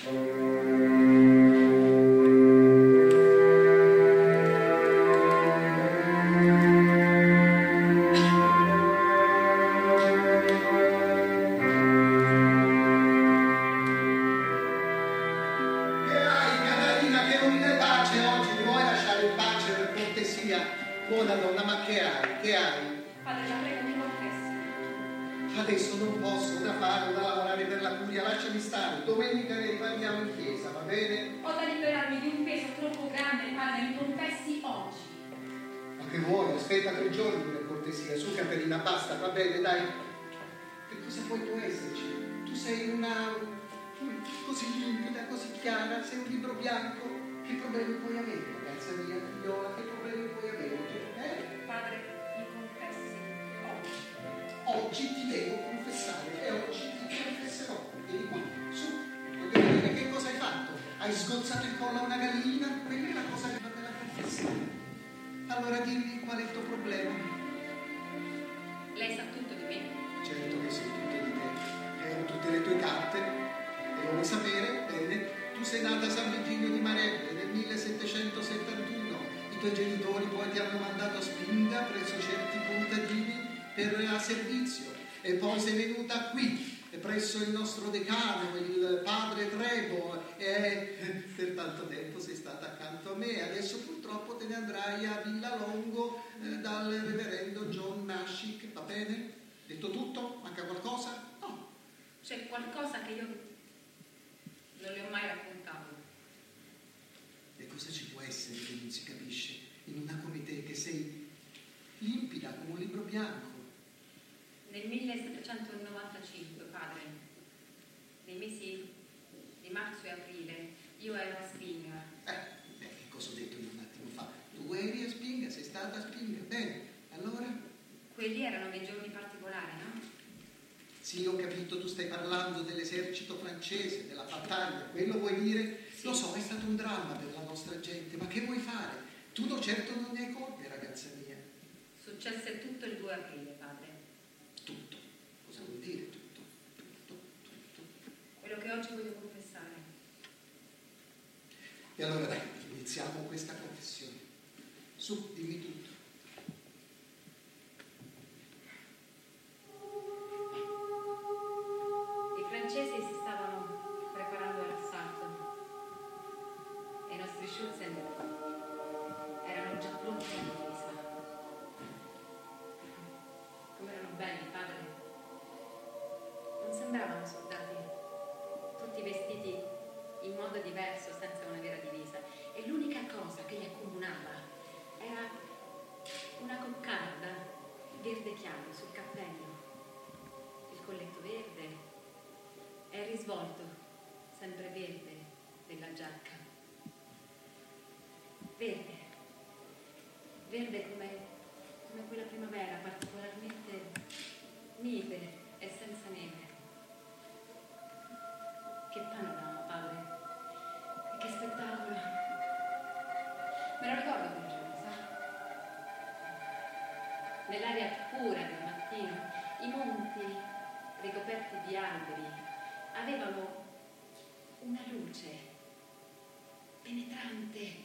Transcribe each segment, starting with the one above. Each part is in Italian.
Buona donna, ma che hai? Che hai? Padre, la prego, mi confessi. Adesso non posso, da fare, da lavorare per la curia, lasciami stare. Domenica ne riparliamo in chiesa, va bene? Ho da liberarmi di un peso troppo grande, padre, mi confessi oggi. Ma che vuoi? Aspetta 3 giorni per cortesia. Su, Caterina, basta, va bene, dai. Che cosa puoi tu esserci? Tu sei una... così limpida, così chiara, sei un libro bianco. Che problemi puoi avere, ragazza mia, figliola? Che problemi puoi avere? Padre, mi confessi oggi. Oggi ti devo confessare e oggi ti confesserò. Vieni qua, su. Voglio vedere che cosa hai fatto. Hai sgozzato il collo a una gallina? Quella è la cosa che va bene a confessare. Allora dimmi qual è il tuo problema. Lei sa tutto di me? Certo che so tutto di te. Ero tutte le tue carte. E lo vuoi sapere? Bene. Tu sei nata a San Virgilio di Marelle nel 1771. I tuoi genitori poi ti hanno mandato a Spinga presso certi contadini a servizio. E poi sei venuta qui, presso il nostro decano, il padre Trebo, e per tanto tempo sei stata accanto a me. Adesso purtroppo te ne andrai a Villalongo dal reverendo John Nashik, va bene? Detto tutto? Manca qualcosa? No. C'è qualcosa che io non le ho mai raccontato. E cosa ci può essere che non si capisce in una come te, che sei limpida come un libro bianco? Nel 1795, padre, nei mesi di marzo e aprile, io ero a Spinga. Che cosa ho detto io un attimo fa? Tu eri a Spinga, sei stata a Spinga, bene, allora? Quelli erano dei giorni particolari, no? Sì, ho capito, tu stai parlando dell'esercito francese, della battaglia, quello vuoi dire? Sì. Lo so, è stato un dramma per la nostra gente, ma che vuoi fare? Tu certo non ne hai colpe, ragazza mia. Successe tutto il 2 aprile, padre. Tutto? Cosa vuol dire tutto? Tutto. Quello che oggi voglio confessare. E allora dai, iniziamo questa confessione. Su, dimmi tutto. I francesi si stavano preparando all'assalto e i nostri Schützen erano già pronti a difesa. Come erano belli, padre. Non sembravano soldati, tutti vestiti in modo diverso, senza una vera divisa. E l'unica cosa che li accomunava era una coccarda verde chiaro sul cappello, il colletto verde e il risvolto sempre verde della giacca. Verde come quella primavera, particolarmente mite e senza neve. Che panorama, padre, e che spettacolo. Me lo ricordo quel giorno, sa? Nell'aria pura del mattino, i monti ricoperti di alberi avevano una luce penetrante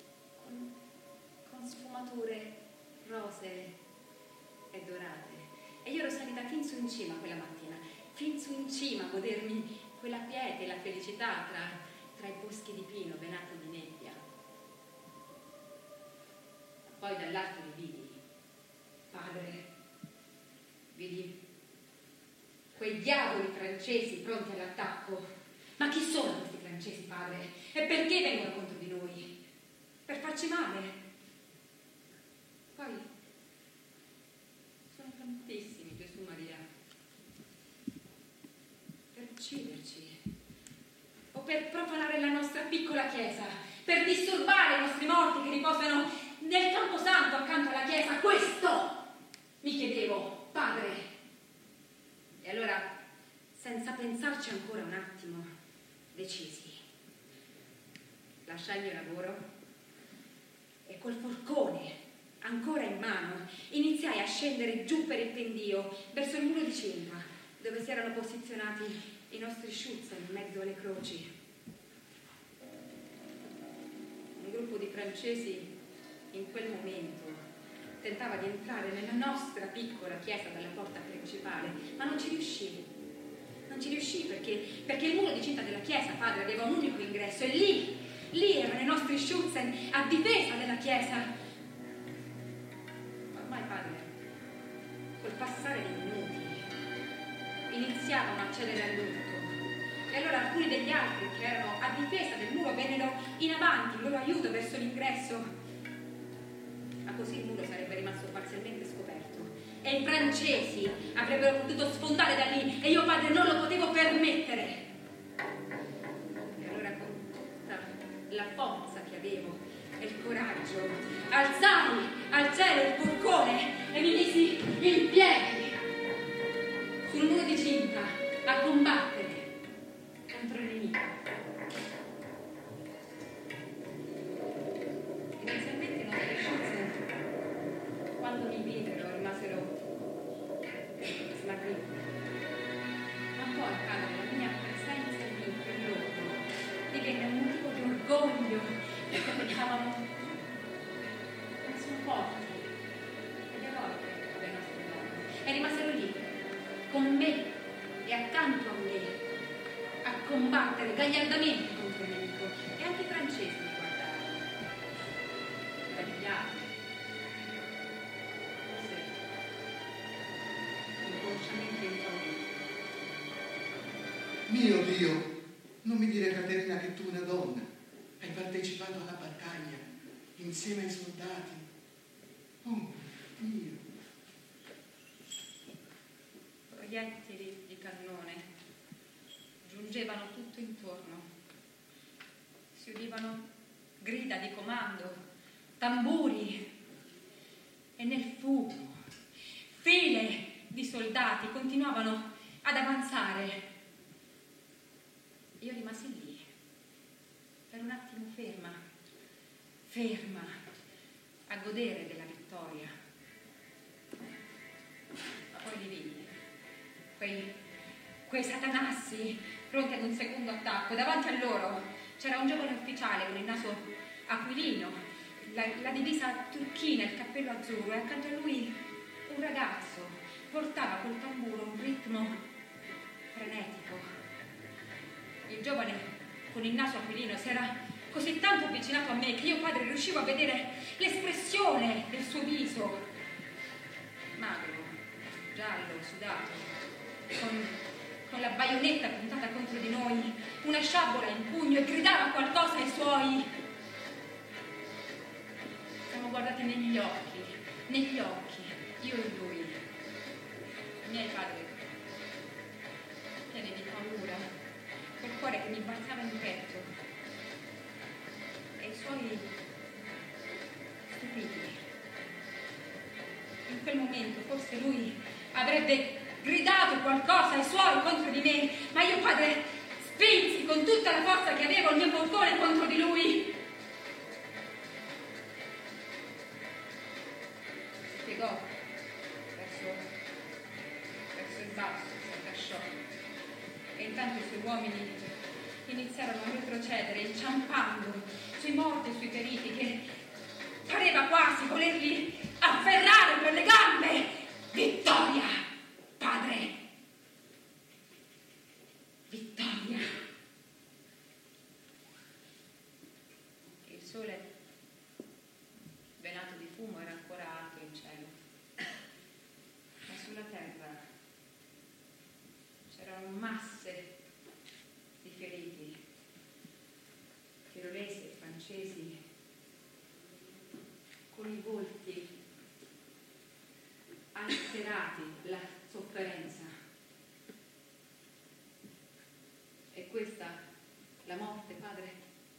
con sfumature rosee e dorate. E io ero salita fin su in cima quella mattina, fin su in cima a godermi quella quiete e la felicità tra i boschi di pino venati di nebbia. Poi dall'alto li vidi, padre, vidi quei diavoli francesi pronti all'attacco. Ma chi sono questi francesi, padre? E perché vengono contro di noi? Per farci male? Poi sono tantissimi, Gesù Maria, per ucciderci o per profanare la nostra piccola chiesa, per disturbare i nostri morti che riposano nel camposanto accanto alla chiesa. Questo mi chiedevo, padre. E allora, senza pensarci ancora un attimo, decisi. Lasciai il mio lavoro e col forcone ancora in mano iniziai a scendere giù per il pendio verso il muro di cinta, dove si erano posizionati i nostri Schützen in mezzo alle croci. gruppo di francesi in quel momento tentava di entrare nella nostra piccola chiesa dalla porta principale, ma non ci riuscì. Non ci riuscì perché il muro di cinta della chiesa, padre, aveva un unico ingresso e lì erano i nostri Schützen a difesa della chiesa. Ormai, padre, col passare dei minuti iniziavano a cedere all'urto. E allora alcuni degli altri che erano a difesa del muro vennero in avanti, in loro aiuto verso l'ingresso. Ma così il muro sarebbe rimasto parzialmente scoperto e i francesi avrebbero potuto sfondare da lì e io, padre, non lo potevo permettere. E allora, con tutta la forza che avevo e il coraggio, alzai al cielo il boccone e mi misi in piedi sul muro di cinta a combattere contro il nemico. Inizialmente non Schützen, quando mi videro, rimasero smarriti. Ma poi, padre, la mia presenza lì per loro divenne un motivo di orgoglio, perché pensavano che sono forti ed eroiche le nostre donne. E rimasero lì, con me e accanto a me, a combattere gagliardamente contro il nemico. E anche i francesi mi guardavano, meravigliati, forse inconsciamente impauriti. Mio Dio, non mi dire, Caterina, che tu, una donna, hai partecipato alla battaglia insieme ai soldati. Oh, Dio. Proiettili di cannone giungevano tutto intorno. Si udivano grida di comando, tamburi e nel fumo file di soldati continuavano ad avanzare. Io rimasi lì per un attimo ferma a godere della vittoria. Ma poi li vidi, quei satanassi pronti ad un secondo attacco. Davanti a loro c'era un giovane ufficiale con il naso aquilino, la divisa turchina, il cappello azzurro, e accanto a lui un ragazzo portava col tamburo un ritmo frenetico. Il giovane con il naso aquilino si era così tanto avvicinato a me che io, padre, riuscivo a vedere l'espressione del suo viso, magro, giallo, sudato, con la baionetta puntata contro di noi, una sciabola in pugno, e gridava qualcosa ai suoi. Siamo guardati negli occhi, io e lui. I miei, padri, pieni di paura, col cuore che mi balzava in petto, e i suoi stupiti. In quel momento forse lui avrebbe gridato qualcosa ai suoi contro di me, ma io, padre, spinsi con tutta la forza che avevo il mio boccone contro di lui. Si piegò verso il basso, si accasciò, e intanto i suoi uomini iniziarono a retrocedere, inciampando sui morti e sui feriti, che pareva quasi volerli afferrare per le gambe. Vittoria, padre! Vittoria! Il sole, velato di fumo, era ancora alto in cielo, ma sulla terra c'erano masse di feriti, tirolesi e francesi, con i volti alterati, la sofferenza. E questa la morte, padre?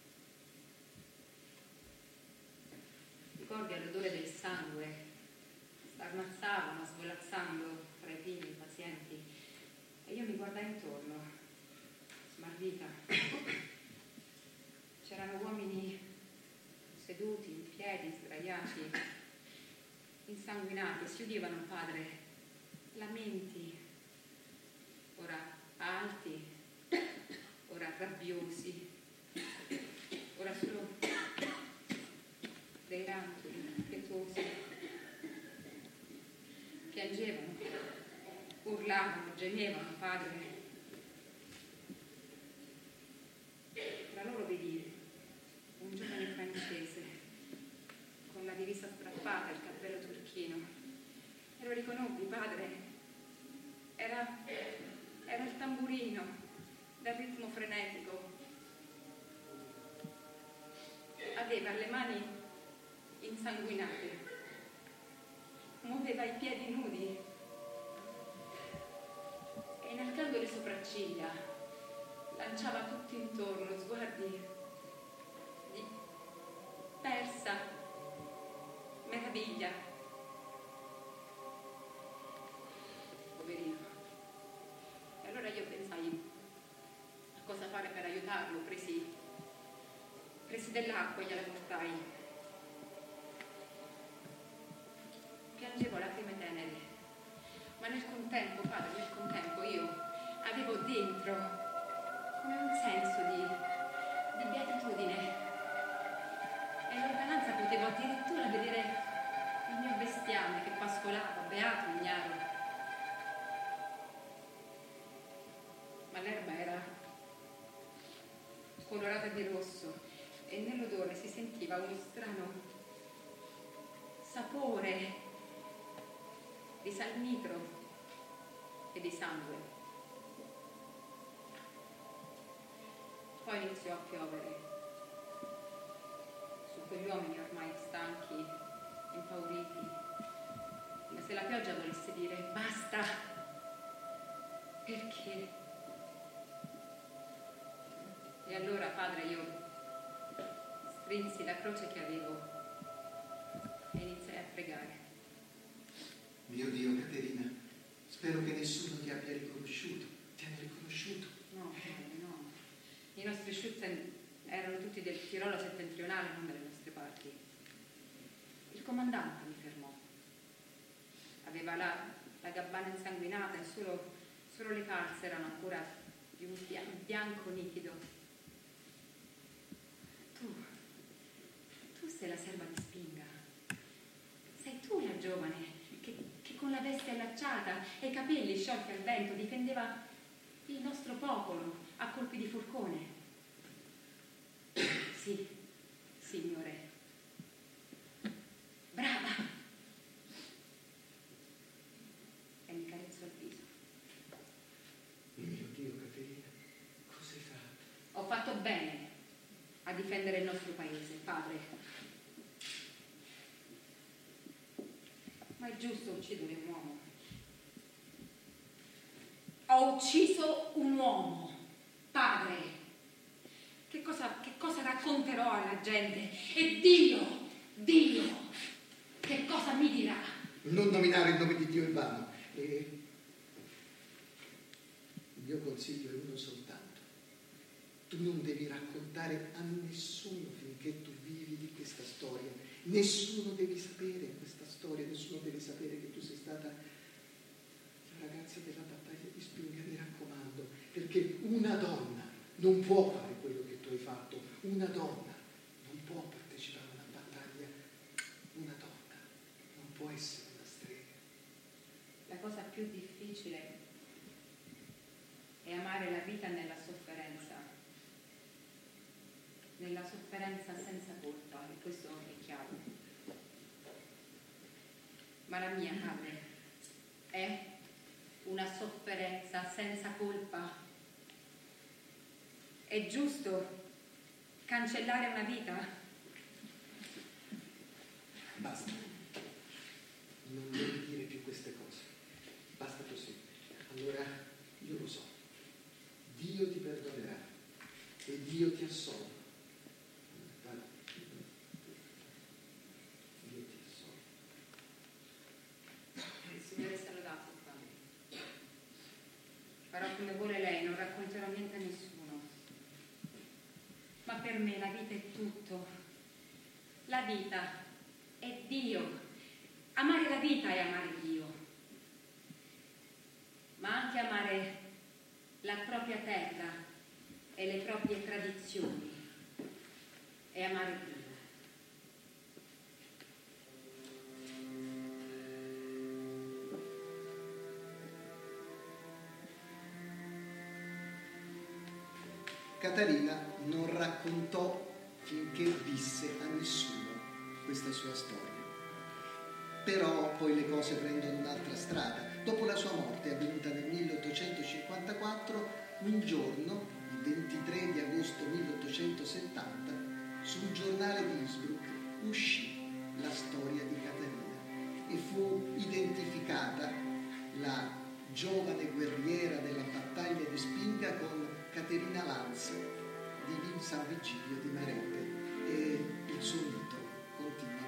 Ricordi l'odore del sangue? Starnazzavano, svolazzando fra i piedi pazienti, e io mi guardai intorno, smarrita. C'erano uomini seduti, in piedi, sdraiati, insanguinati. Si udivano, padre, lamenti, ora alti, ora rabbiosi, ora solo gemevano, padre. Tra loro vedi un giovane francese con la divisa strappata e il cappello turchino. E lo riconobbi, padre. Era il tamburino dal ritmo frenetico. Aveva le mani insanguinate, muoveva i piedi nudi e, inarcando le sopracciglia, lanciava tutto intorno sguardi di persa meraviglia. Poverino. E allora io pensai a cosa fare per aiutarlo. Presi dell'acqua e gliela portai. Piangevo lacrime tenere, ma nel contempo, padre, nel contempo io avevo dentro come un senso di beatitudine. E in lontananza potevo addirittura vedere il mio bestiame che pascolava, beato, ignaro. Ma l'erba era colorata di rosso e nell'odore si sentiva uno strano sapore di salnitro e di sangue. Poi iniziò a piovere su quegli uomini ormai stanchi, impauriti, come se la pioggia volesse dire basta. Perché? E allora, padre, io strinsi la croce che avevo e iniziai a pregare. Mio Dio, Caterina, spero che nessuno ti abbia riconosciuto. Ti hanno riconosciuto? No, no. I nostri Schützen erano tutti del Tirolo settentrionale, non delle nostre parti. Il comandante mi fermò. Aveva la gabbana insanguinata e solo le calze erano ancora di un bianco nitido. Tu sei la serva di Spinga. Sei tu la giovane che con la veste allacciata e i capelli sciolti al vento difendeva il nostro popolo a colpi di forcone. Sì, signore. Brava! E mi carezzò il viso. Mio Dio, Caterina, cosa hai fatto? Ho fatto bene a difendere il nostro paese, padre. Ma è giusto uccidere un uomo. Ho ucciso un uomo, padre. Che cosa racconterò alla gente? E Dio, che cosa mi dirà? Non nominare il nome di Dio in vano. Il mio consiglio è uno soltanto. Tu non devi raccontare a nessuno finché tu vivi di questa storia. Nessuno devi sapere questa storia, nessuno deve sapere che tu sei stata la ragazza della battaglia di Spinga, mi raccomando, perché una donna non può fare quello che tu hai fatto, una donna non può partecipare a una battaglia, una donna non può essere una strega. La cosa più difficile è amare la vita nella sofferenza senza colpa, e questo è chiaro. Ma la mia, padre, è una sofferenza senza colpa. È giusto cancellare una vita? Basta, non devi dire più queste cose, basta così. Allora, io lo so, Dio ti perdonerà e Dio ti assolve. Dio ti assolve. Il Signore sia lodato, padre. Farò come vuole lei, non racconterò niente a nessuno. Ma per me la vita è tutto. La vita è Dio. Amare la vita è amare Dio. Ma anche amare la propria terra e le proprie tradizioni è amare Dio. Caterina non raccontò finché visse a nessuno questa sua storia. Però poi le cose prendono un'altra strada. Dopo la sua morte, avvenuta nel 1854, un giorno, il 23 di agosto 1870, sul giornale di Innsbruck uscì la storia di Caterina e fu identificata la giovane guerriera della battaglia di Spinga con Caterina Lanz di San Vigilio di Marette, e il suo mito continua